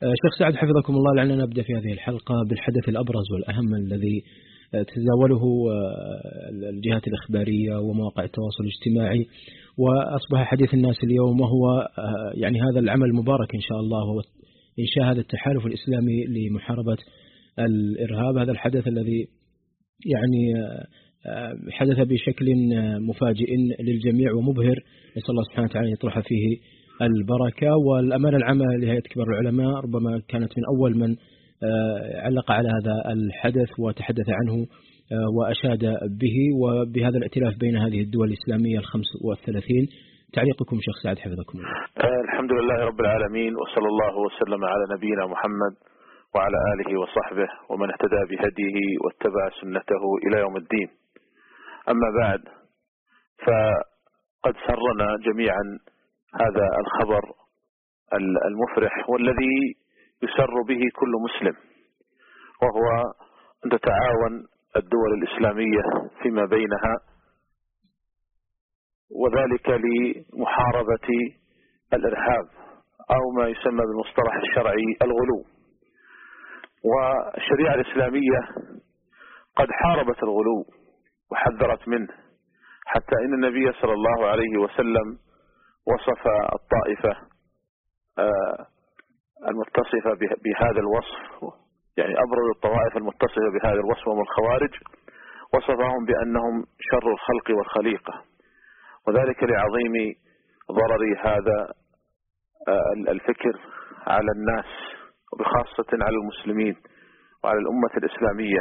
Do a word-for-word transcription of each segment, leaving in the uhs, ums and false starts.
شيخ سعد حفظكم الله، لعلنا نبدأ في هذه الحلقة بالحدث الأبرز والأهم الذي تتزاوله الجهات الإخبارية ومواقع التواصل الاجتماعي، وأصبح حديث الناس اليوم، وهو يعني هذا العمل المبارك إن شاء الله، هو إنشاء هذا التحالف الإسلامي لمحاربة الإرهاب. هذا الحدث الذي يعني حدث بشكل مفاجئ للجميع ومبهر، نسأل الله سبحانه وتعالى يطرح فيه البركة. والأمانة العامة لهيئة كبار العلماء ربما كانت من أول من علق على هذا الحدث وتحدث عنه وأشاد به، وبهذا الائتلاف بين هذه الدول الإسلامية الخمس والثلاثين. تعليقكم شيخ سعد حفظكم الله. الحمد لله رب العالمين، وصلى الله وسلم على نبينا محمد وعلى آله وصحبه ومن اهتدى بهديه واتبع سنته إلى يوم الدين. أما بعد، فقد سرنا جميعا هذا الخبر المفرح والذي يسر به كل مسلم، وهو أن تتعاون الدول الإسلامية فيما بينها، وذلك لمحاربة الإرهاب أو ما يسمى بالمصطلح الشرعي الغلو. والشريعة الإسلامية قد حاربت الغلو وحذرت منه، حتى إن النبي صلى الله عليه وسلم وصف الطائفة المتصفة بهذا الوصف، يعني أبرز الطوائف المتصفة بهذا الوصف هم الخوارج، وصفهم بأنهم شر الخلق والخليقة، وذلك لعظيم ضرر هذا الفكر على الناس، وبخاصة على المسلمين وعلى الأمة الإسلامية.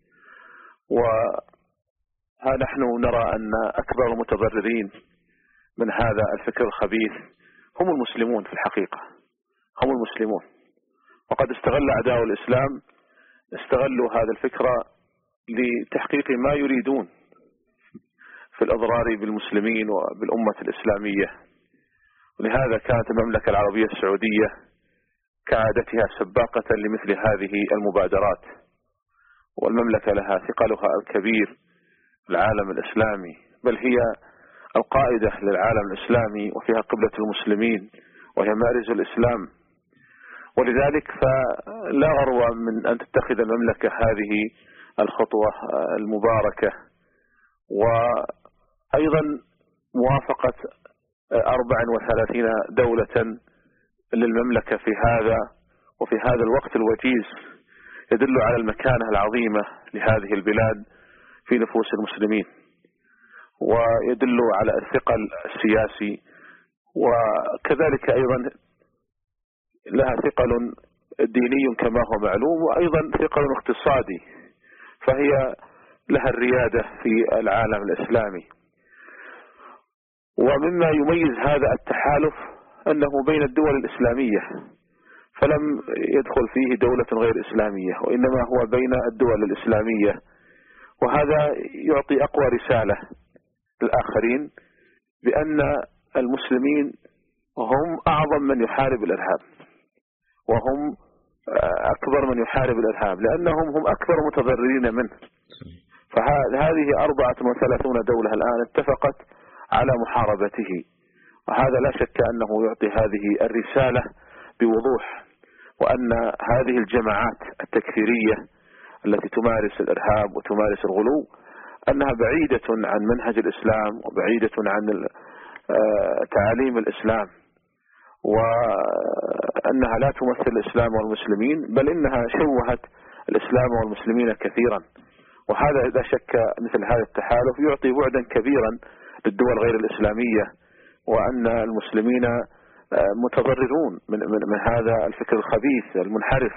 ونحن نرى أن أكبر المتضررين من هذا الفكر الخبيث هم المسلمون في الحقيقة، هم المسلمون. وقد استغل أعداء الإسلام استغلوا هذا الفكر لتحقيق ما يريدون في الإضرار بالمسلمين وبالأمة الإسلامية. ولهذا كانت المملكة العربية السعودية كعادتها سباقة لمثل هذه المبادرات، والمملكة لها ثقلها الكبير في العالم الإسلامي، بل هي القائدة للعالم الإسلامي وفيها قبلة المسلمين وهي مارز الإسلام. ولذلك فلا غرو من أن تتخذ المملكة هذه الخطوة المباركة، وأيضا موافقة أربع وثلاثين دولة للمملكة في هذا وفي هذا الوقت الوجيز يدل على المكانة العظيمة لهذه البلاد في نفوس المسلمين، ويدل على الثقل السياسي، وكذلك أيضا لها ثقل ديني كما هو معلوم، وأيضا ثقل اقتصادي، فهي لها الريادة في العالم الإسلامي. ومما يميز هذا التحالف أنه بين الدول الإسلامية، فلم يدخل فيه دولة غير إسلامية، وإنما هو بين الدول الإسلامية، وهذا يعطي أقوى رسالة للآخرين بأن المسلمين هم أعظم من يحارب الإرهاب، وهم أكبر من يحارب الإرهاب، لأنهم هم أكبر متضررين منه. فهذه أربعة وثلاثون دولة الآن اتفقت على محاربته، وهذا لا شك أنه يعطي هذه الرسالة بوضوح، وأن هذه الجماعات التكفيرية التي تمارس الإرهاب وتمارس الغلو أنها بعيدة عن منهج الإسلام وبعيدة عن تعاليم الإسلام، وأنها لا تمثل الإسلام والمسلمين، بل إنها شوهت الإسلام والمسلمين كثيرا. وهذا لا شك مثل هذا التحالف يعطي بعدا كبيرا للدول غير الإسلامية، وأن المسلمين متضررون من, من, من هذا الفكر الخبيث المنحرف،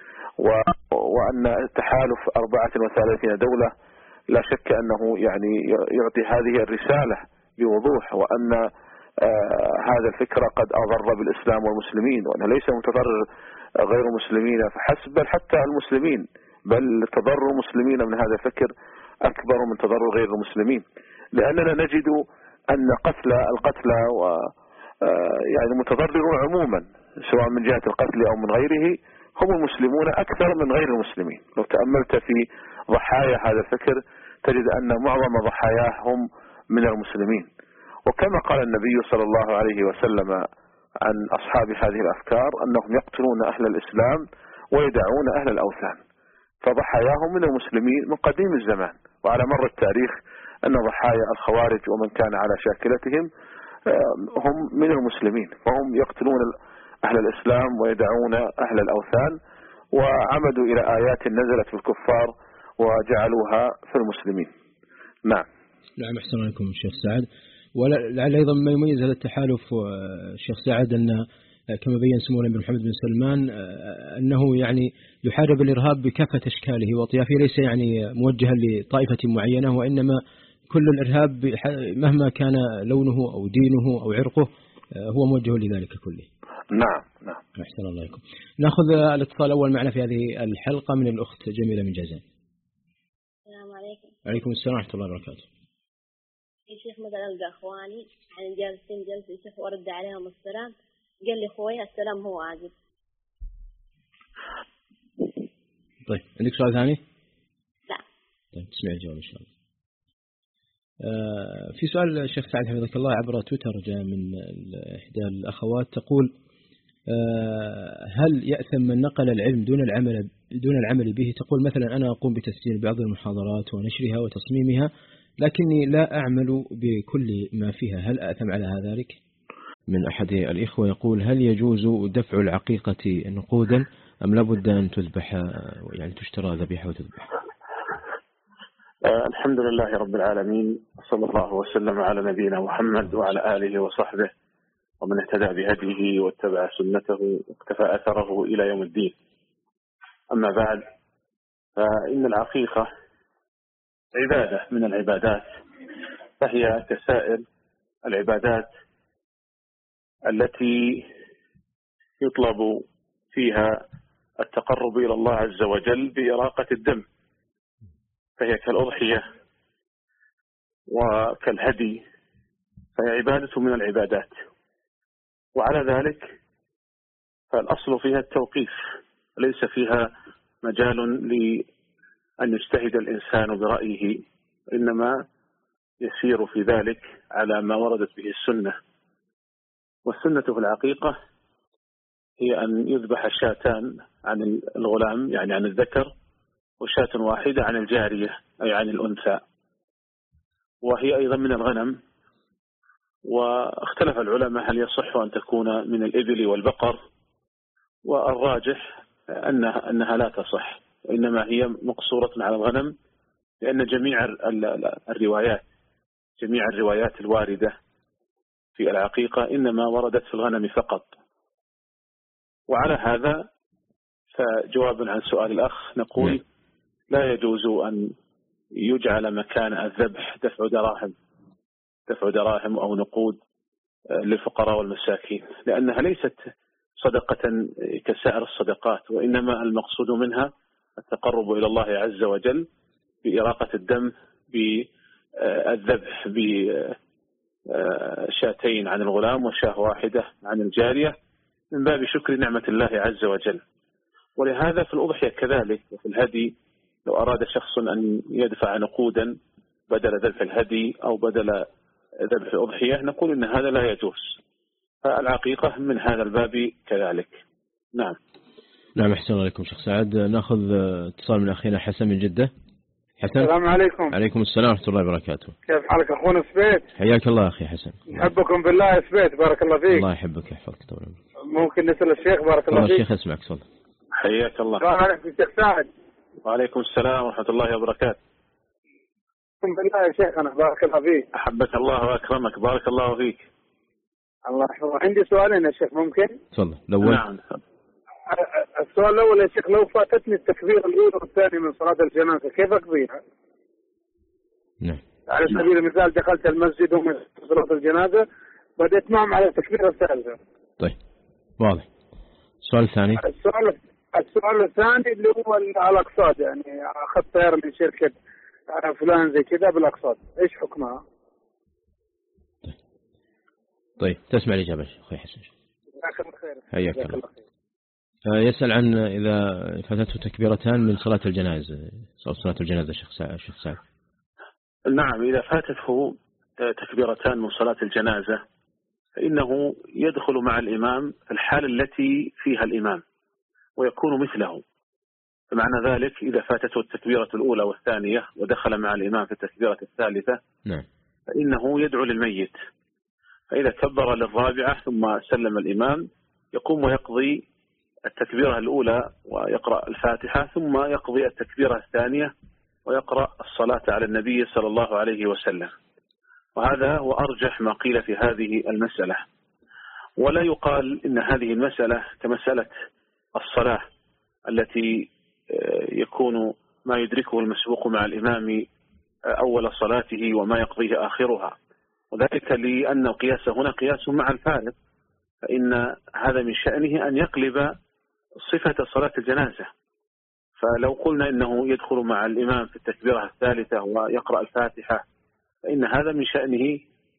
وأن تحالف أربعة وثلاثين دولة لا شك أنه يعني يعطي هذه الرسالة بوضوح، وأن آه هذا الفكر قد أضر بالإسلام والمسلمين، وأنه ليس متضرر غير المسلمين فحسب، بل حتى المسلمين، بل تضرر المسلمين من هذا الفكر أكبر من تضرر غير المسلمين، لأننا نجد أن قتل القتلى و يعني المتضررون عموما سواء من جهة القتل أو من غيره هم المسلمون أكثر من غير المسلمين. لو تأملت في ضحايا هذا الفكر تجد أن معظم ضحاياه هم من المسلمين. وكما قال النبي صلى الله عليه وسلم: عن أصحاب هذه الأفكار أنهم يقتلون أهل الإسلام ويدعون أهل الأوثان، فضحاياهم من المسلمين من قديم الزمان، وعلى مر التاريخ أن ضحايا الخوارج ومن كان على شاكلتهم هم من المسلمين، فهم يقتلون أهل الإسلام ويدعون أهل الأوثان، وعمدوا إلى آيات نزلت في الكفار وجعلوها في المسلمين. نعم. نعم، أحسن عليكم الشيخ سعد. ولعل أيضا ما يميز هذا التحالف الشيخ سعد أن كما بين سمونا بن محمد بن سلمان أنه يعني يحارب الإرهاب بكافة أشكاله وطيافه، ليس يعني موجها لطائفة معينة، وإنما كل الإرهاب مهما كان لونه أو دينه أو عرقه هو موجه لذلك كله. نعم نعم. أحسن الله عليكم. نأخذ الاتصال الأول معنا في هذه الحلقة من الأخت جميلة من جازان. السلام عليكم. عليكم السلام ورحمة الله وبركاته. يا شيخ مثلا ألقى أخواني عن جالسين جلسة يا شيخ وأرد عليهم السلام، قال لي خويا السلام هو عاجب. طيب عندك سؤال ثاني؟ لا. طيب تسمع الجواب إن شاء الله. آه في سؤال الشيخ سعد حفظك الله عبر تويتر جاء من إحدى الأخوات تقول آه هل يأثم من نقل العلم دون العمل دون العمل به؟ تقول مثلا أنا أقوم بتسجيل بعض المحاضرات ونشرها وتصميمها لكني لا أعمل بكل ما فيها، هل أأثم على ذلك؟ من أحد الإخوة يقول هل يجوز دفع العقيقة نقودا أم لابد أن تذبح يعني تشترى ذبيحة وتذبح؟ آه الحمد لله رب العالمين، صلى الله وسلم على نبينا محمد وعلى آله وصحبه ومن اهتدى بهديه واتبع سنته واقتفى أثره إلى يوم الدين. أما بعد، فإن العقيقة عبادة من العبادات، فهي كسائر العبادات التي يطلب فيها التقرب إلى الله عز وجل بإراقة الدم، فهي كالأضحية وكالهدي، فهي عبادة من العبادات. وعلى ذلك فالأصل فيها التوقيف، ليس فيها مجال لأن يجتهد الإنسان برأيه، إنما يسير في ذلك على ما وردت به السنة. والسنة في العقيقة هي أن يذبح شاتان عن الغلام يعني عن الذكر، وشاة واحدة عن الجارية أي عن الأنثى، وهي أيضا من الغنم. واختلف العلماء هل يصح أن تكون من الإبل والبقر، والراجح أنها, أنها لا تصح، وإنما هي مقصورة على الغنم، لأن جميع الروايات جميع الروايات الواردة في العقيقة إنما وردت في الغنم فقط. وعلى هذا فجواب عن سؤال الأخ نقول لا يجوز أن يجعل مكان الذبح دفع دراهم دفع دراهم أو نقود للفقراء والمساكين، لأنها ليست صدقة كسائر الصدقات، وإنما المقصود منها التقرب إلى الله عز وجل بإراقة الدم بالذبح بشاتين عن الغلام وشاه واحدة عن الجارية من باب شكر نعمة الله عز وجل. ولهذا في الأضحية كذلك، وفي الهدي لو أراد شخص أن يدفع نقودا بدل ذبح الهدي أو بدل ذبح الأضحية نقول إن هذا لا يجوز. فالعقيقة من هذا الباب كذلك. نعم. نعم أحسن الله عليكم شيخ سعد. نأخذ اتصال من أخينا حسن من جدة. حسن. السلام عليكم. عليكم السلام ورحمة الله وبركاته. كيف حالك أخونا سبيت؟ حياك الله أخي حسن. نحبكم بالله يا سبيت، بارك الله فيك. الله يحبك ويحفظك طبعا. ممكن نسأل الشيخ بارك الله فيك؟ الشيخ اسمعك تفضل. حياك الله. السلام عليكم شيخ سعد. وعليكم السلام ورحمة الله وبركاته. بالله يا شيخ أنا بارك الله فيك. أحبك الله وأكرمك، بارك الله فيك. الله يحفظك. عندي سؤالين يا شيخ ممكن؟ تفضل. الأول. نعم. السؤال الأول يا شيخ، لو فاتتني التكبير الأولى والثاني من صلاة الجنازة كيف أقضيها؟ نعم. على سبيل المثال دخلت المسجد ومن صلاة الجنازة بدأت معهم على التكبير الثالثة. طيب واضح. السؤال الثاني. السؤال السؤال الثاني اللي هو الأقساط، يعني أخذت طيارة من شركة فلان زي كذا بالأقساط، إيش حكمها؟ طيب, طيب. تسمع الإجابة أخي حسن. جزاك الله خير. حياك الله. يسأل عن إذا فاتته تكبيرتان من صلاة الجنازة، صلاة الجنازة شيخ سعد. شيخ سعد. نعم، إذا فاتته تكبيرتان من صلاة الجنازة فإنه يدخل مع الإمام في الحالة التي فيها الإمام ويكون مثله. فمعنى ذلك إذا فاتته التكبيرة الأولى والثانية ودخل مع الإمام في التكبيرة الثالثة نعم. فإنه يدعو للميت، فإذا كبر للرابعة ثم سلم الإمام يقوم ويقضي التكبيرة الأولى ويقرأ الفاتحة، ثم يقضي التكبيرة الثانية ويقرأ الصلاة على النبي صلى الله عليه وسلم. وهذا هو أرجح ما قيل في هذه المسألة. ولا يقال إن هذه المسألة كمسألة الصلاة التي يكون ما يدركه المسبوق مع الإمام أول صلاته وما يقضيه آخرها، وذلك لأن القياس هنا قياس مع الفارق، فإن هذا من شأنه أن يقلب صفة صلاة الجنازة. فلو قلنا إنه يدخل مع الإمام في التكبيرة الثالثة ويقرأ الفاتحة فإن هذا من شأنه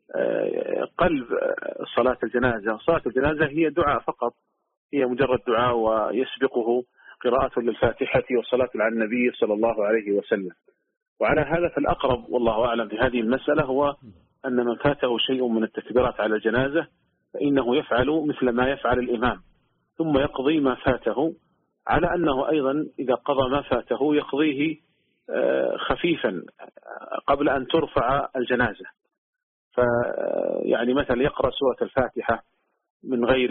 قلب صلاة الجنازة. صلاة الجنازة هي دعاء فقط، هي مجرد دعاء ويسبقه قراءة للفاتحة والصلاة على النبي صلى الله عليه وسلم. وعلى هذا فالأقرب والله أعلم في هذه المسألة هو أن من فاته شيء من التكبيرات على الجنازة فإنه يفعل مثل ما يفعل الإمام، ثم يقضي ما فاته، على أنه أيضا إذا قضى ما فاته يقضيه خفيفا قبل أن ترفع الجنازة. فيعني مثلا يقرأ سورة الفاتحة من غير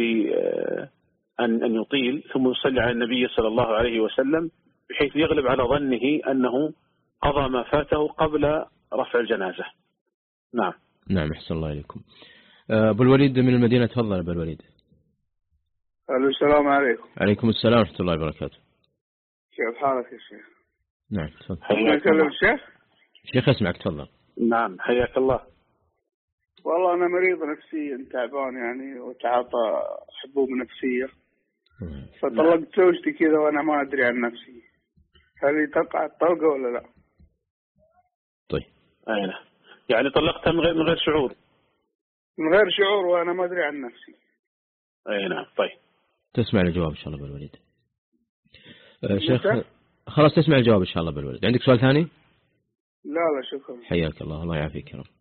أن أن يطيل، ثم يصلي على النبي صلى الله عليه وسلم بحيث يغلب على ظنه أنه قضى ما فاته قبل رفع الجنازة. نعم نعم أحسن الله إليكم. أبو الوليد من المدينة، تفضل أبو الوليد. السلام عليكم. عليكم السلام ورحمة الله وبركاته. كيف حالك يا شيخ؟ نعم تفضل. حياك الله الشيخ. شيخ اسمعك تفضل. نعم حياك الله. والله أنا مريض نفسيا تعبان يعني، وتعاطى حبوب نفسية، فطلقت زوجتي كذا وأنا ما أدري عن نفسي، هل تقع الطلقة ولا لا؟ طيب أين يعني طلقتها من غير من غير شعور؟ من غير شعور وأنا ما أدري عن نفسي. أي نعم. طيب تسمع الجواب إن شاء الله بالوليد. أه شيخ خلاص تسمع الجواب إن شاء الله بالوليد. عندك سؤال ثاني؟ لا لا شكرا. حياك الله، الله يعافيك يا رب.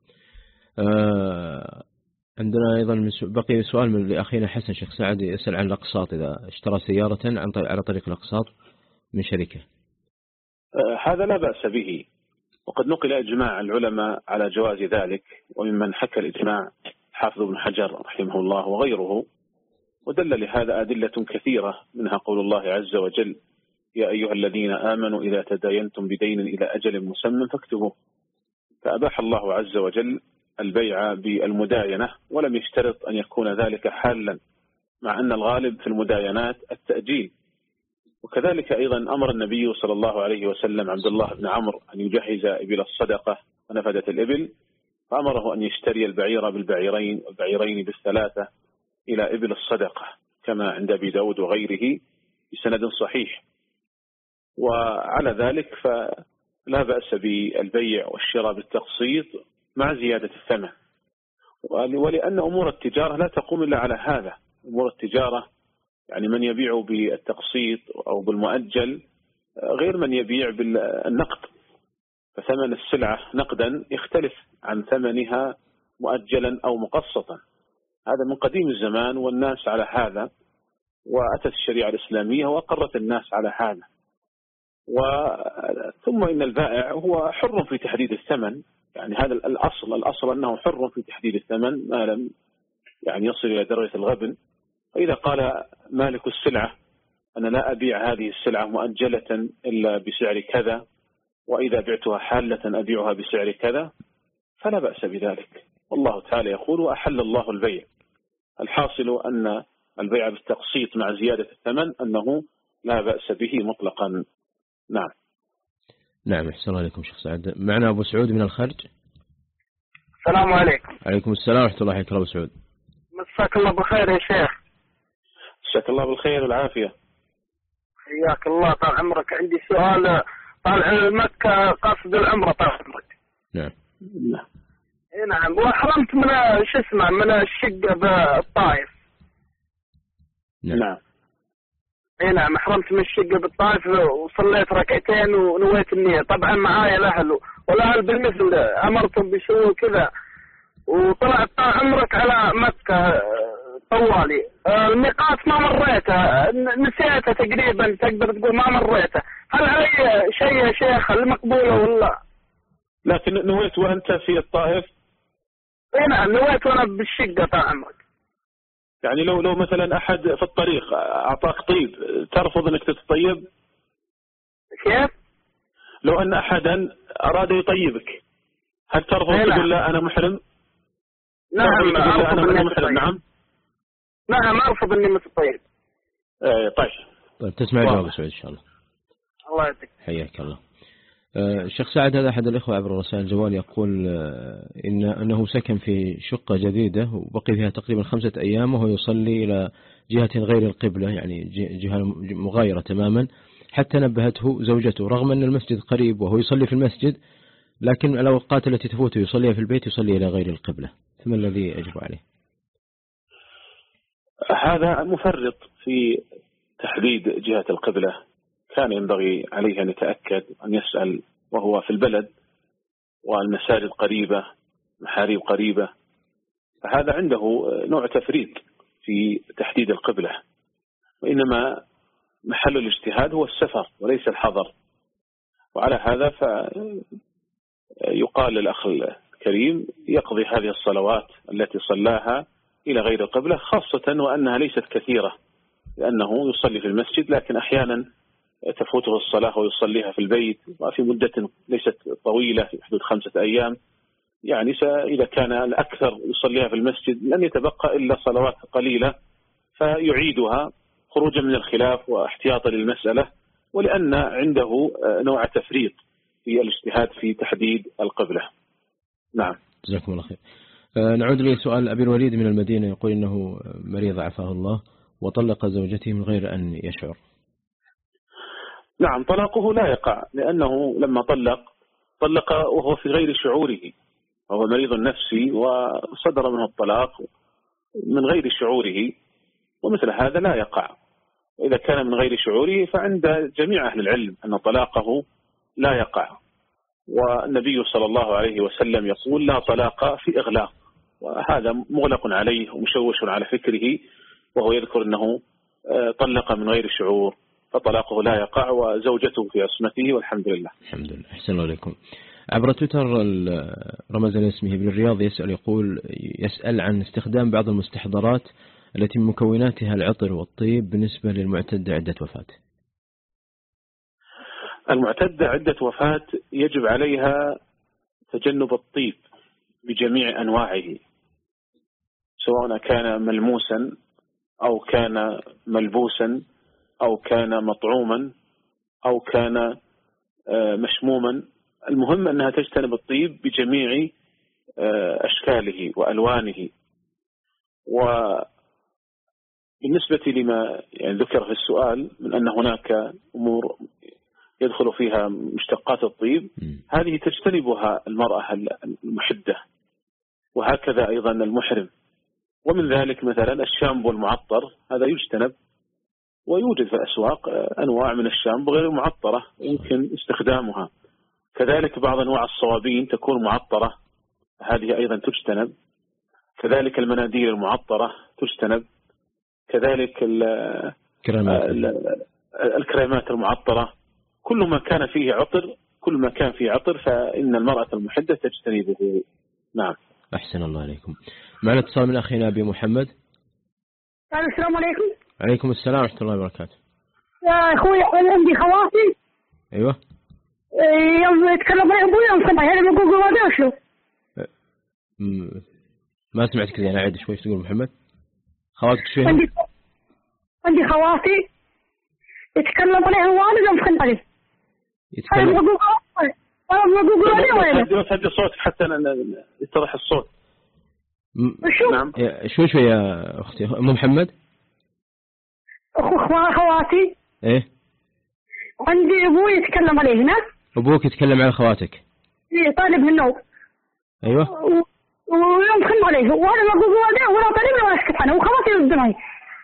أه عندنا أيضا بقي سؤال من لأخينا حسن شيخ سعد يسأل عن الأقساط، إذا اشترى سيارة عن طريق على طريق الأقساط من شركة. أه هذا لا بأس به، وقد نقل إجماع العلماء على جواز ذلك، وممن حكى الإجماع حافظ بن حجر رحمه الله وغيره، ودل لهذا أدلة كثيرة، منها قول الله عز وجل: يا أيها الذين آمنوا إذا تداينتم بدين إلى أجل مسمى فاكتبوه. فأباح الله عز وجل البيع بالمداينة، ولم يشترط أن يكون ذلك حالا، مع أن الغالب في المداينات التأجيل. وكذلك أيضا أمر النبي صلى الله عليه وسلم عبد الله بن عمرو أن يجهز إبل الصدقة فنفدت الإبل، فأمره أن يشتري البعير بالبعيرين والبعيرين بالثلاثة إلى إبل الصدقة، كما عند أبي داود وغيره بسند صحيح. وعلى ذلك فلا بأس بالبيع والشراء بالتقسيط مع زيادة الثمن، ولأن أمور التجارة لا تقوم إلا على هذا. أمور التجارة يعني من يبيع بالتقسيط أو بالمؤجل غير من يبيع بالنقد، فثمن السلعة نقدا يختلف عن ثمنها مؤجلا أو مقسطا. هذا من قديم الزمان والناس على هذا، وأتت الشريعة الإسلامية وأقرت الناس على هذا. ثم إن البائع هو حر في تحديد الثمن، يعني هذا الأصل الأصل أنه حر في تحديد الثمن ما لم يعني يصل إلى درجة الغبن. فإذا قال مالك السلعة أنا لا أبيع هذه السلعة مؤجلة إلا بسعر كذا، وإذا بعتها حالة أبيعها بسعر كذا، فلا بأس بذلك. والله تعالى يقول: وأحل الله البيع. الحاصل أن البيع بالتقسيط مع زيادة الثمن أنه لا بأس به مطلقا. نعم نعم أحسن الله عليكم شيخ سعد. معنا أبو سعود من الخارج. السلام عليكم. عليكم السلام ورحمة الله وبركاته. أبو سعود مساك الله بالخير يا شيخ. مساك الله بالخير والعافية. حياك الله طال عمرك. عندي سؤال طال مكة قصد العمرة طال عمرك. نعم نعم نعم. وحرمت من شو اسمه من الشقة بالطائف. نعم اي نعم حرمت من الشقة بالطائف وصليت ركعتين ونويت النية. طبعا معايا الأهل والأهل بالمثل أمرتهم بيسووا كذا، وطلعت طال عمرك على مكة طوالي. الميقات ما مريته، نسيته تقريبا، تقدر تقول ما مريته. هل علي شيء يا شيخ المقبولة ولا؟ لكن نويت وأنت في الطائف؟ اي نعم نويت وأنا بالشقة طال عمرك. يعني لو لو مثلا أحد في الطريق أعطاك طيب ترفض أنك تتطيب؟ كيف؟ لو أن أحدا أراد يطيبك هل ترفض تقول لا أنا محرم؟ نعم لا أنا, أنا محرم. نعم نعم أرفض إني متطيب. ايه طيب. طيب تسمع جواب سعيد إن شاء الله. الله يعطيك. حياك الله. الشيخ سعد هذا أحد الإخوة عبر رسائل الجوال يقول إن أنه سكن في شقة جديدة وبقي فيها تقريبا خمسة أيام وهو يصلي إلى جهة غير القبلة، يعني جهة مغايرة تماما، حتى نبهته زوجته رغم أن المسجد قريب وهو يصلي في المسجد، لكن الأوقات التي تفوته يصليها في البيت يصلي إلى غير القبلة. فما الذي يجب عليه؟ هذا مفرط في تحديد جهة القبلة. كان ينبغي عليه أن يتأكد أن يسأل وهو في البلد والمساجد قريبة، محاريب قريبة. فهذا عنده نوع تفريط في تحديد القبلة، وإنما محل الاجتهاد هو السفر وليس الحضر. وعلى هذا فيقال للأخ الكريم يقضي هذه الصلوات التي صلاها إلى غير القبلة، خاصة وأنها ليست كثيرة، لأنه يصلي في المسجد لكن أحيانا تفوته الصلاة ويصليها في البيت وفي مدة ليست طويلة في حدود خمسة أيام. يعني إذا كان الأكثر يصليها في المسجد لن يتبقى إلا صلوات قليلة فيعيدها خروجا من الخلاف واحتياطا للمسألة، ولأن عنده نوع تفريط في الاجتهاد في تحديد القبلة. نعم جزاكم الله خير. نعود لسؤال أبي الوليد من المدينة، يقول إنه مريض عافاه الله وطلق زوجته من غير أن يشعر. نعم طلاقه لا يقع، لأنه لما طلق طلق وهو في غير شعوره، وهو مريض نفسي وصدر منه الطلاق من غير شعوره، ومثل هذا لا يقع. إذا كان من غير شعوره فعند جميع أهل العلم أن طلاقه لا يقع. والنبي صلى الله عليه وسلم يقول لا طلاق في إغلاق، وهذا مغلق عليه ومشوش على فكره، وهو يذكر أنه طلق من غير شعور، فطلاقه لا يقع وزوجته في عصمته والحمد لله. الحمد لله. أحسن الله عليكم. عبر تويتر رمزان اسمه ابن الرياض يسأل يقول يسأل عن استخدام بعض المستحضرات التي من مكوناتها العطر والطيب بالنسبة للمعتدة عدة وفاة. المعتدة عدة وفاة يجب عليها تجنب الطيب بجميع أنواعه، سواء كان ملموسا أو كان ملبوسا أو كان مطعوما أو كان مشموما. المهم أنها تجتنب الطيب بجميع أشكاله وألوانه. وبالنسبة لما يعني ذكر في السؤال من أن هناك أمور يدخل فيها مشتقات الطيب، هذه تجتنبها المرأة المحدة، وهكذا أيضا المحرم. ومن ذلك مثلا الشامبو المعطر هذا يجتنب، ويوجد في الأسواق أنواع من الشامبو غير معطرة يمكن استخدامها. كذلك بعض أنواع الصوابين تكون معطرة، هذه أيضا تجتنب. كذلك المناديل المعطرة تجتنب. كذلك الكريمات المعطرة، كل ما كان فيه عطر كل ما كان فيه عطر فإن المرأة المحدة تجتنبه. نعم. أحسن الله عليكم. معنا اتصال من أخينا أبي محمد. السلام عليكم. عليكم السلام ورحمة الله وبركاته. يا أخوي أنا عندي خواتي. أيوة. يوم يتكلم معي أبوي يوم صباح هذا بقول قوادة شو؟ ما سمعتك زين، أعيد شوي تقول محمد. خواتك شو؟ عندي عندي خواتي يتكلم عليه الوالد يوم خلنا عليه. يتكلم. أنا بقول قوادة. أنا بقول قوادة وين؟ بس هدي صوتك حتى يتضح الصوت. شو؟ نعم. شو شو يا أختي أم محمد؟ أخو خواتي. إيه. عندي أبوي يتكلم عليه هنا. أبوك يتكلم على خواتك. إيه طالب من النوم. أيوة. و... ويوم خلنا عليه وأنا ما أقول قوادة ولا طالب ولا أسكت عنه وخواتي يردناي.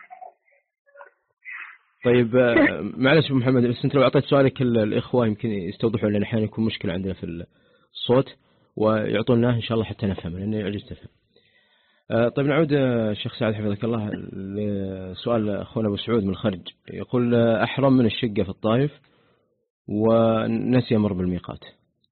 طيب معلش أبو محمد، بس أنت لو أعطيت سؤالك الإخوة يمكن يستوضحوا، لأن أحيانا يكون مشكلة عندنا في الصوت. ويعطوناه إن شاء الله حتى نفهم، لأنه يعجز تفهم. طيب نعود الشيخ سعد حفظك الله لسؤال أخونا أبو سعود من الخرج، يقول أحرم من الشقة في الطائف ونسي مر بالميقات.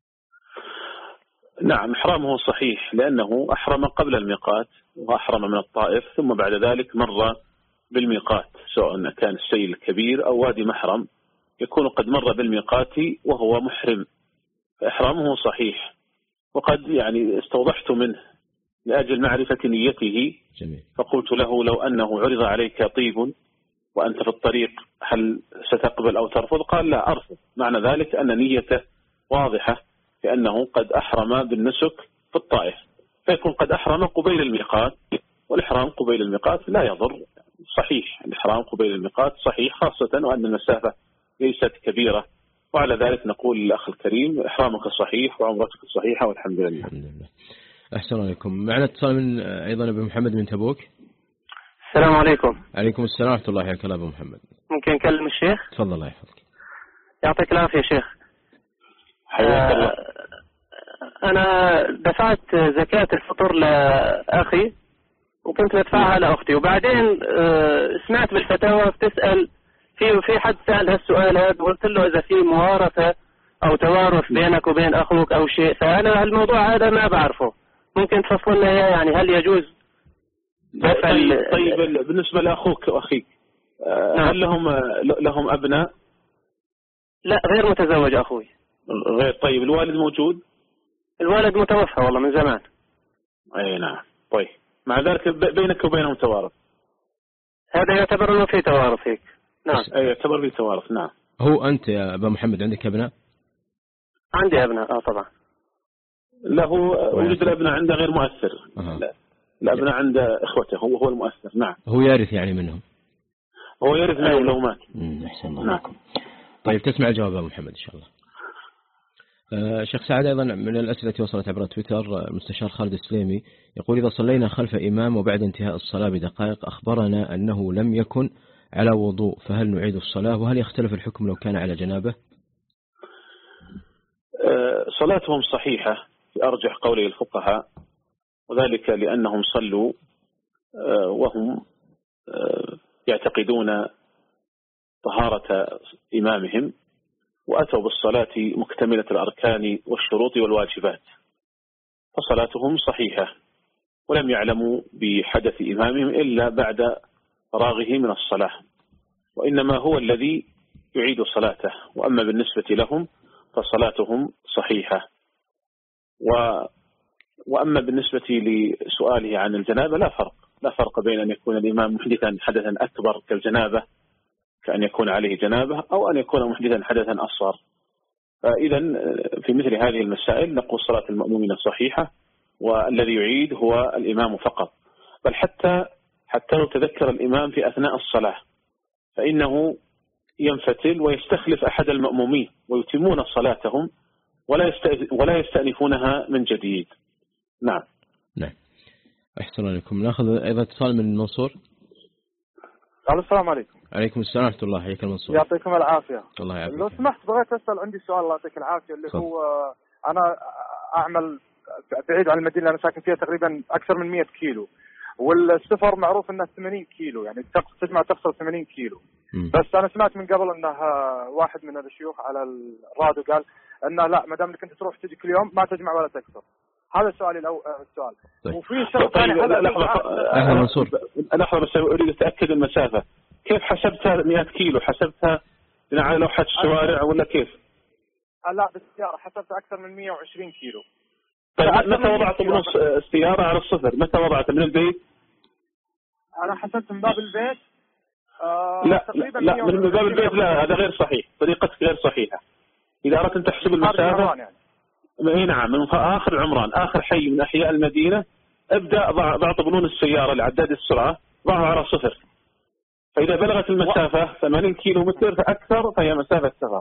نعم إحرامه صحيح، لأنه أحرم قبل الميقات وأحرم من الطائف، ثم بعد ذلك مر بالميقات، سواء كان السيل الكبير أو وادي محرم يكون قد مر بالميقات وهو محرم، فإحرامه صحيح. وقد يعني استوضحت منه لأجل معرفة نيته، جميل. فقلت له لو أنه عرض عليك طيب وأنت في الطريق هل ستقبل أو ترفض؟ قال لا أرفض، معنى ذلك أن نيته واضحة لأنه قد أحرم بالنسك في الطائف، فيكون قد أحرم قبيل الميقات، والإحرام قبيل الميقات لا يضر، صحيح الإحرام قبيل الميقات صحيح، خاصة وأن المسافة ليست كبيرة. وعلى ذلك نقول للأخ الكريم إحرامك صحيح وعمرتك صحيحة والحمد لله. الحمد لله. أحسن عليكم. معنا اتصال من أيضا أبو محمد من تبوك. السلام عليكم. عليكم السلام ورحمة الله وبركاته. أبو محمد ممكن نكلم الشيخ؟ تفضل الله يحفظك. يعطيك العافية شيخ. حياك الله. أنا دفعت زكاة الفطر لأخي وكنت بدفعها لأختي، وبعدين سمعت بالفتاوى بتسأل في في حد سأل هالسؤال هذا، وقلت له إذا في موارثة أو توارث بينك وبين أخوك أو شيء، فأنا الموضوع هذا ما بعرفه، ممكن تفصل لنا إياه؟ يعني هل يجوز دفع؟ طيب, طيب بالنسبة لأخوك وأخيك هل لهم لهم أبناء؟ لا غير متزوج أخوي. غير. طيب الوالد موجود؟ الوالد متوفى والله من زمان. أي نعم. طيب مع ذلك بينك وبينهم توارث؟ هذا يعتبر أنه في توارث هيك. نعم. أي يعتبر في توارث. نعم. هو أنت يا أبا محمد عندك أبناء؟ عندي أبناء آه طبعا. له وجود الأبناء عنده غير مؤثر. أه. لا. الأبناء عند إخوته، هو هو المؤثر. نعم. هو يرث يعني منهم؟ هو يرث منهم لو مات. أحسن الله عليكم. طيب تسمع الجواب أبو محمد إن شاء الله. آه شيخ سعد أيضا من الأسئلة التي وصلت عبر تويتر، المستشار خالد السليمي يقول إذا صلينا خلف إمام وبعد انتهاء الصلاة بدقائق أخبرنا أنه لم يكن على وضوء، فهل نعيد الصلاة؟ وهل يختلف الحكم لو كان على جنابه؟ آه صلاتهم صحيحة في أرجح قولي الفقهاء، وذلك لأنهم صلوا آه وهم آه يعتقدون طهارة إمامهم، وأتوا بالصلاة مكتملة الأركان والشروط والواجبات، فصلاتهم صحيحة، ولم يعلموا بحدث إمامهم إلا بعد فراغه من الصلاة، وإنما هو الذي يعيد صلاته. وأما بالنسبة لهم فصلاتهم صحيحة. و وأما بالنسبة لسؤاله عن الجنابة لا فرق لا فرق بين أن يكون الإمام محدثا حدثا أكبر كالجنابة كأن يكون عليه جنابة، أو أن يكون محدثا حدثا أصغر. فإذا في مثل هذه المسائل نقول صلاة المأمومين صحيحة، والذي يعيد هو الإمام فقط. بل حتى حتى لو تذكر الإمام في أثناء الصلاة فإنه ينفتل ويستخلف أحد المأمومين ويتمون صلاتهم ولا ولا يستأنفونها من جديد. نعم. نعم. أحسن عليكم. نأخذ أيضا اتصال من المنصور. السلام عليكم. عليكم السلام ورحمة الله. حياك المنصور. يعطيكم العافية. الله يعافيك. لو سمحت بغيت أسأل، عندي سؤال الله يعطيك العافية، اللي صح. هو أنا أعمل بعيد عن المدينة اللي أنا ساكن فيها تقريبا أكثر من مئة كيلو، والسفر معروف أنه ثمانين كيلو، يعني تجمع تخسر ثمانين كيلو. م. بس أنا سمعت من قبل أنه واحد من الشيوخ على الراديو قال أنه لا، ما دام أنك أنت تروح تجي كل يوم ما تجمع ولا تكسر. هذا سؤالي الأول. السؤال. طيب. وفي شرط ثاني. لحظة منصور، لحظة بس أريد أتأكد المسافة. كيف حسبتها مئة كيلو؟ حسبتها على لوحة الشوارع ولا كيف؟ لا بالسيارة حسبتها أكثر من مئة وعشرين كيلو. طيب متى وضعت بنص السيارة على الصفر؟ متى وضعت من البيت؟ أنا حسبت من باب البيت. آه لا لا, لا من باب البيت لا، هذا غير صحيح، طريقتك غير صحيحة. إذا أردت أن تحسب المسافة يعني. اي نعم، من آخر عمران، آخر حي من أحياء المدينة، ابدأ ضع طبلون السيارة لعداد السرعة، ضعها على صفر. فإذا بلغت المسافة ثمانين كيلو متر فأكثر فهي مسافة سفر.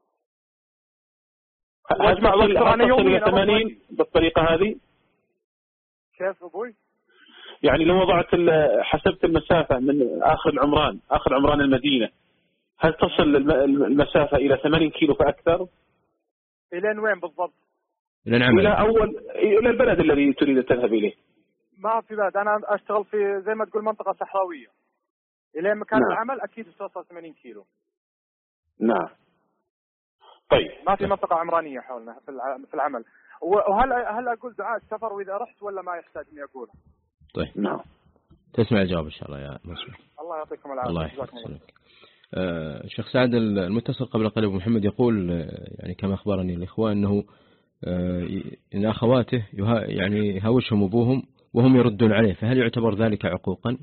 أجمع إلى ثمانين بالطريقة هذه. كيف أبوي؟ يعني لو وضعت حسبت المسافة من آخر العمران آخر عمران المدينة، هل تصل المسافة إلى ثمانين كيلو فأكثر؟ إلى وين بالضبط؟ إلى أول إلى البلد الذي تريد الذهاب إليه. ما في بلد، أنا أشتغل في زي ما تقول منطقة صحراوية، إلى مكان نعم. العمل أكيد توصل ثمانين كيلو. نعم. طيب. ما في منطقة عمرانية حولنا في العمل. وهل هل أقول دعاء السفر وإذا رحت ولا ما يحتاج إني أقوله؟ طيب. نعم. تسمع الجواب إن شاء الله يا مسؤول. الله يعطيكم العافية. الله يحفظك. آه شيخ سعد، المتصل قبل قليل أبو محمد يقول يعني كما أخبرني الإخوان أنه آه إن أخواته يعني يهاوشهم أبوهم وهم يردون عليه، فهل يعتبر ذلك عقوقا؟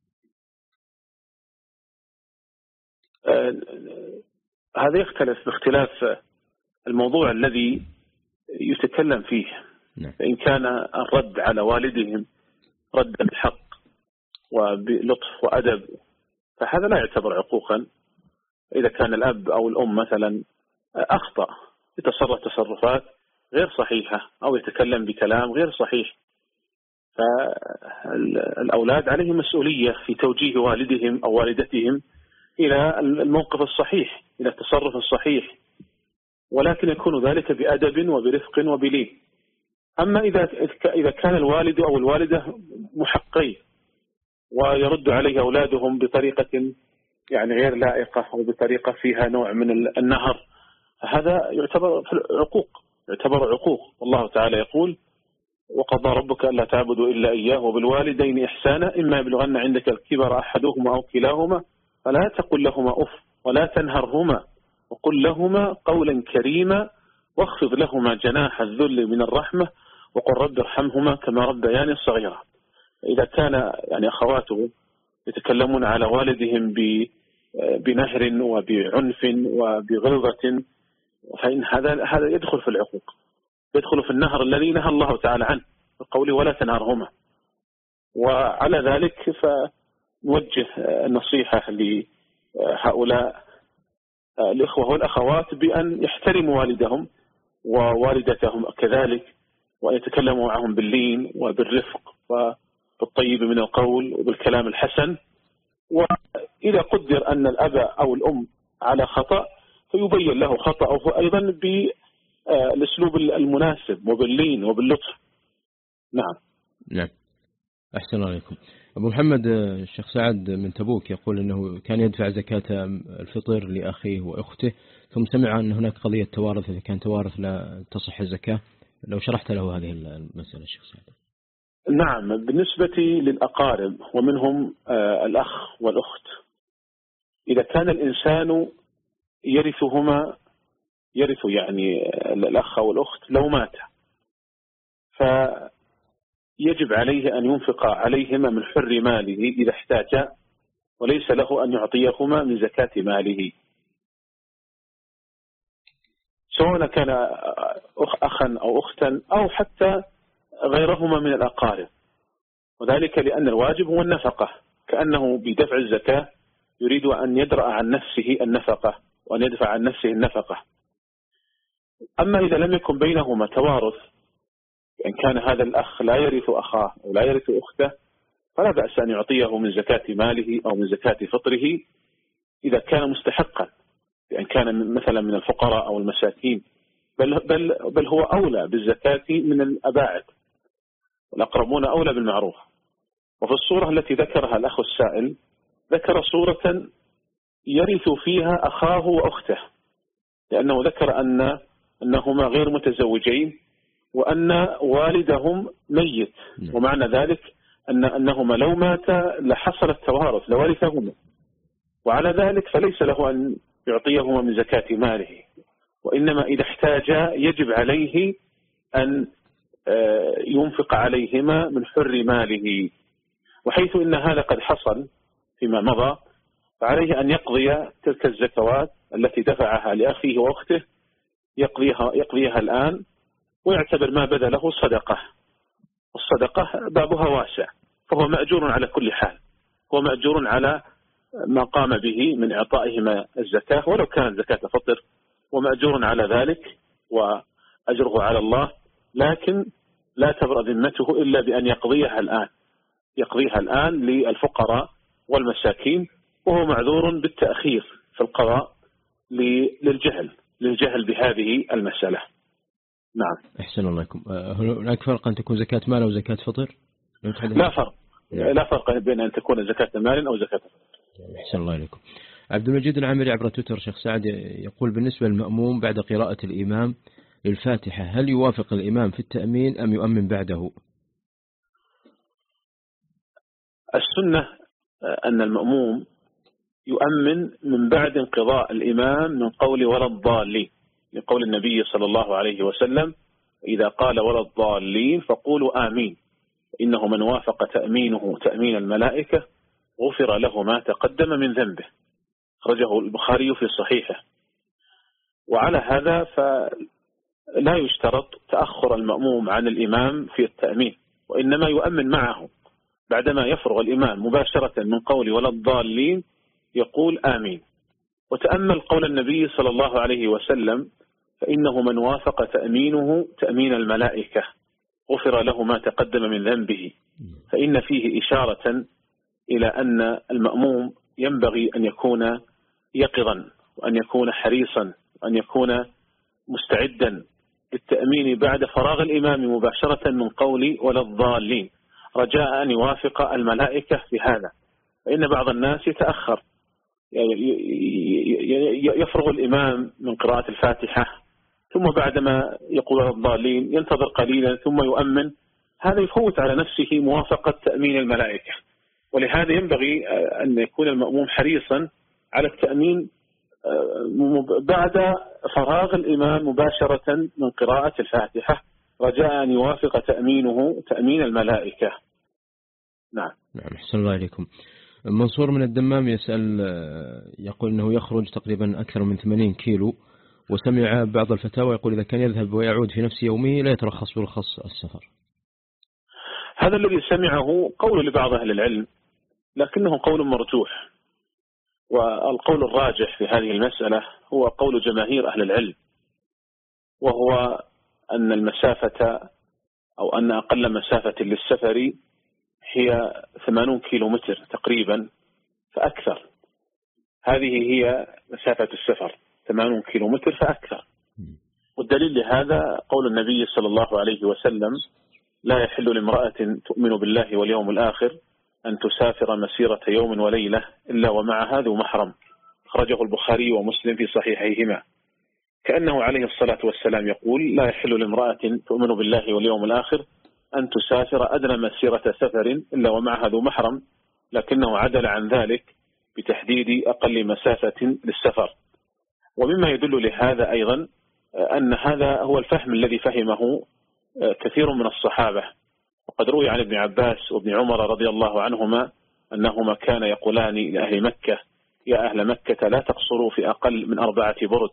آه هذا يختلف باختلاف الموضوع الذي يتكلم فيه. نعم. فإن كان الرد على والدهم ردا بحق وبلطف وأدب فهذا لا يعتبر عقوقا. إذا كان الأب أو الأم مثلا أخطأ، يتصرف تصرفات غير صحيحة أو يتكلم بكلام غير صحيح، فالأولاد عليهم مسؤولية في توجيه والدهم أو والدتهم إلى الموقف الصحيح، إلى التصرف الصحيح، ولكن يكون ذلك بأدب وبرفق وبلين. أما إذا إذا كان الوالد أو الوالدة محقين ويرد عليه أولادهم بطريقة يعني غير لائقة أو بطريقة فيها نوع من النهر، هذا يعتبر عقوق، يعتبر عقوق. والله تعالى يقول: وقضى ربك ألا تعبدوا إلا إياه وبالوالدين إحسانا إما يبلغن عندك الكبر أحدهما أو كلاهما فلا تقل لهما أف ولا تنهرهما وقل لهما قولا كريما واخفض لهما جناح الذل من الرحمة وقل رب ارحمهما كما ربياني صغيرا. إذا كان يعني أخواته يتكلمون على والدهم بنهر وبعنف وبغلظة فإن هذا هذا يدخل في العقوق، يدخل في النهر الذي نهى الله تعالى عنه بقوله ولا تنهرهما. وعلى ذلك فنوجه النصيحة لهؤلاء الإخوة والأخوات بأن يحترموا والدهم ووالدتهم كذلك، وأن يتكلموا معهم باللين وبالرفق وبالطيب من القول وبالكلام الحسن. وإذا قدر أن الأب أو الأم على خطأ فيبين له خطأه أيضا بالأسلوب المناسب وباللين وباللطف. نعم. نعم. أحسن الله عليكم. أبو محمد، الشيخ سعد من تبوك يقول أنه كان يدفع زكاة الفطر لأخيه وأخته، ثم سمع أن هناك قضية توارث، إذا كان توارث لا تصح الزكاة. لو شرحت له هذه المسألة الشيخ سعد. نعم. بالنسبة للأقارب ومنهم الأخ والأخت، إذا كان الإنسان يرثهما يرث يعني الأخ والأخت لو مات فيجب عليه أن ينفق عليهما من حر ماله إذا احتاج، وليس له أن يعطيهما من زكاة ماله، سواء كان أخا أو أختا أو حتى غيرهما من الأقارب. وذلك لأن الواجب هو النفقة، كأنه بدفع الزكاة يريد أن يدرأ عن نفسه النفقة وأن يدفع عن نفسه النفقة. أما إذا لم يكن بينهما توارث، إن كان هذا الأخ لا يرث أخاه أو لا يرث أخته، فلا بأس أن يعطيه من زكاة ماله أو من زكاة فطره إذا كان مستحقا، إن كان مثلا من الفقراء أو المساكين، بل, بل, بل هو أولى بالزكاة من الأباعد، والأقربون أولى بالمعروف. وفي الصورة التي ذكرها الأخ السائل ذكر صورة يرث فيها أخاه وأخته، لأنه ذكر أن أنهما غير متزوجين وأن والدهم ميت، ومعنى ذلك أن أنهما لو ماتا لحصل التوارث لورثهما، وعلى ذلك فليس له أن يعطيهما من زكاة ماله، وإنما إذا احتاجا يجب عليه أن ينفق عليهما من حر ماله. وحيث إن هذا قد حصل فيما مضى فعليه أن يقضي تلك الزكوات التي دفعها لأخيه وأخته، يقضيها, يقضيها الآن، ويعتبر ما بدا له صدقة، والصدقة بابها واسع، فهو مأجور على كل حال، هو مأجور على ما قام به من إعطائهما الزكاة ولو كانت زكاة فطر، ومأجور على ذلك وأجره على الله، لكن لا تبرأ ذمته إلا بأن يقضيها الآن، يقضيها الآن للفقراء والمساكين، وهو معذور بالتأخير في القضاء للجهل للجهل بهذه المسألة. نعم. أحسن الله لكم. هناك فرق أن تكون زكاة مال أو زكاة فطر؟ لا فرق. لا فرق بين أن تكون زكاة مال أو زكاة فطر. أحسن الله لكم. عبد المجيد العامري عبر تويتر شيخ سعد يقول بالنسبة للمأموم بعد قراءة الإمام للفاتحة هل يوافق الإمام في التأمين أم يؤمن بعده؟ السنة أن المأموم يؤمن من بعد انقضاء الإمام من قول ولا الضالين، لقول النبي صلى الله عليه وسلم إذا قال ولا الضالين فقولوا آمين، إنه من وافق تأمينه تأمين الملائكة غفر له ما تقدم من ذنبه، خرجه البخاري في صحيحه. وعلى هذا فلا يشترط تأخر المأموم عن الإمام في التأمين، وإنما يؤمن معه بعدما يفرغ الإمام مباشرة من قول ولا الضالين يقول آمين. وتأمل قول النبي صلى الله عليه وسلم فإنه من وافق تأمينه تأمين الملائكة غفر له ما تقدم من ذنبه، فإن فيه إشارة إلى أن المأموم ينبغي أن يكون يقظا وأن يكون حريصا وأن يكون مستعدا للتأمين بعد فراغ الإمام مباشرة من قول ولا الضالين، رجاء أن يوافق الملائكة بهذا. فإن بعض الناس يتأخر، يفرغ الإمام من قراءة الفاتحة ثم بعدما يقول ولا الضالين ينتظر قليلا ثم يؤمن، هذا يفوت على نفسه موافقة تأمين الملائكة. ولهذا ينبغي أن يكون المأموم حريصا على التأمين بعد فراغ الإمام مباشرة من قراءة الفاتحة، رجاء أن يوافق تأمينه تأمين الملائكة. نعم. نعم أحسن الله عليكم. منصور من الدمام يسأل يقول أنه يخرج تقريبا أكثر من ثمانين كيلو، وسمع بعض الفتاوى يقول إذا كان يذهب ويعود في نفس يومه لا يترخص بالخص السفر. هذا الذي سمعه قول لبعض أهل العلم، لكنه قول مرجوح، والقول الراجح في هذه المسألة هو قول جماهير أهل العلم، وهو أن المسافة أو أن أقل مسافة للسفر هي ثمانون كيلو متر تقريبا فأكثر. هذه هي مسافة السفر ثمانون كيلو متر فأكثر. والدليل لهذا قول النبي صلى الله عليه وسلم لا يحل لامرأة تؤمن بالله واليوم الآخر أن تسافر مسيرة يوم وليلة إلا ومعها ذو محرم، خرجه البخاري ومسلم في صحيحيهما. كأنه عليه الصلاة والسلام يقول لا يحل لامرأة تؤمن بالله واليوم الآخر أن تسافر أدنى مسيرة سفر إلا ومعها ذو محرم، لكنه عدل عن ذلك بتحديد أقل مسافة للسفر. ومما يدل لهذا أيضا أن هذا هو الفهم الذي فهمه كثير من الصحابة. وقد روي عن ابن عباس وابن عمر رضي الله عنهما أنهما كان يقولان لأهل مكة يا أهل مكة لا تقصروا في أقل من أربعة برد،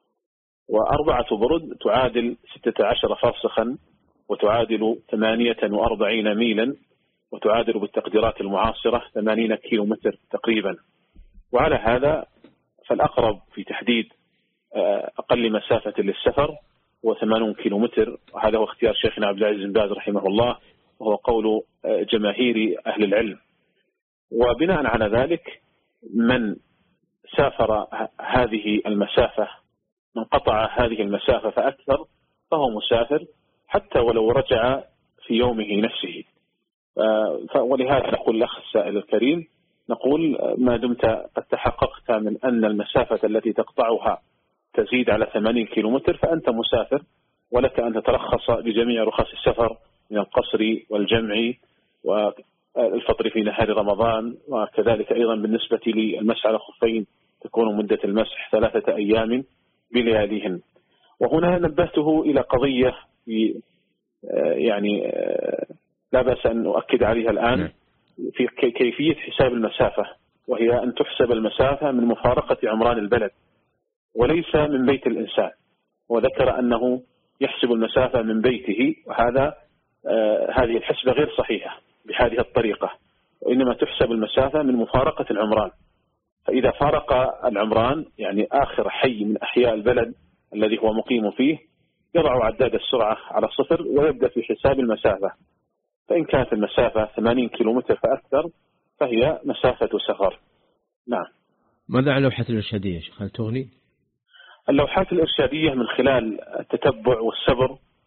وأربعة برد تعادل ستة عشر فرسخا وتعادل ثمانية وأربعين ميلا وتعادل بالتقديرات المعاصرة ثمانين كيلو متر تقريبا. وعلى هذا فالأقرب في تحديد أقل مسافة للسفر هو ثمانون كيلو متر، وهذا هو اختيار شيخنا عبد العزيز بن باز رحمه الله، وهو قول جماهير أهل العلم. وبناء على ذلك من سافر هذه المسافة من قطع هذه المسافة فأكثر فهو مسافر حتى ولو رجع في يومه نفسه. ولهذا نقول الأخ السائل الكريم نقول ما دمت قد تحققت من أن المسافة التي تقطعها تزيد على ثمانين كيلو متر فأنت مسافر، ولك أن تترخص بجميع رخص السفر من القصر والجمع والفطر في نهار رمضان، وكذلك أيضا بالنسبة للمسح على الخفين تكون مدة المسح ثلاثة أيام بلياليهن. وهنا نبهته إلى قضية يعني لا بأس أن أؤكد عليها الآن في كيفية حساب المسافة، وهي أن تحسب المسافة من مفارقة عمران البلد وليس من بيت الإنسان. وذكر أنه يحسب المسافة من بيته، وهذا آه هذه الحسبة غير صحيحة بهذه الطريقة، وإنما تحسب المسافة من مفارقة العمران. فإذا فارق العمران يعني آخر حي من أحياء البلد الذي هو مقيم فيه يضع عداد السرعة على صفر ويبدأ في حساب المسافة. فإن كانت المسافة ثمانين كيلومتر فأكثر فهي مسافة سفر. نعم. ماذا عن اللوحات الإرشادية شيخ؟ هل تغني؟ اللوحات الإرشادية من خلال التتبع والسبر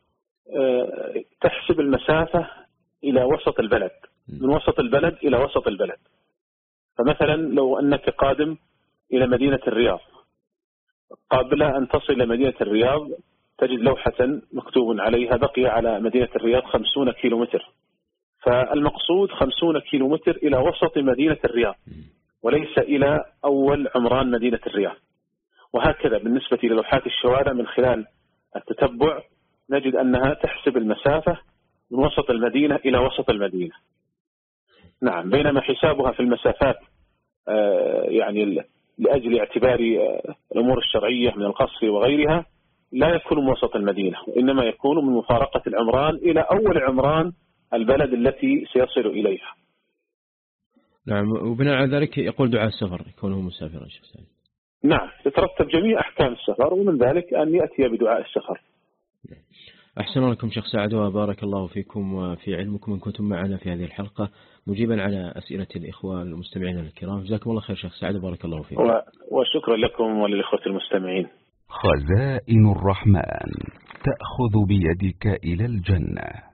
تحسب المسافة إلى وسط البلد، من وسط البلد إلى وسط البلد. فمثلا لو أنك قادم إلى مدينة الرياض، قبل أن تصل إلى مدينة الرياض تجد لوحة مكتوب عليها بقي على مدينة الرياض خمسون كيلومتر، فالمقصود خمسون كيلومتر إلى وسط مدينة الرياض وليس إلى أول عمران مدينة الرياض. وهكذا بالنسبة للوحات الشوارع من خلال التتبع نجد أنها تحسب المسافة من وسط المدينة إلى وسط المدينة. نعم، بينما حسابها في المسافات يعني لأجل اعتبار الأمور الشرعية من القصر وغيرها لا يكون من وسط المدينة، وإنما يكون من مفارقة العمران إلى أول عمران البلد التي سيصل إليها. نعم، وبناء على ذلك يقول دعاء السفر يكونه مسافرا شيخ سعيد. نعم، يترتب جميع أحكام السفر، ومن ذلك أن يأتي بدعاء السفر. أحسن لكم شيخ سعد وبارك الله فيكم وفي علمكم إن كنتم معنا في هذه الحلقة مجيبا على أسئلة الإخوة المستمعين الكرام. جزاكم الله خير شيخ سعد وبارك الله فيكم. وشكرا لكم وللإخوة المستمعين. خزائن الرحمن تأخذ بيدك إلى الجنة.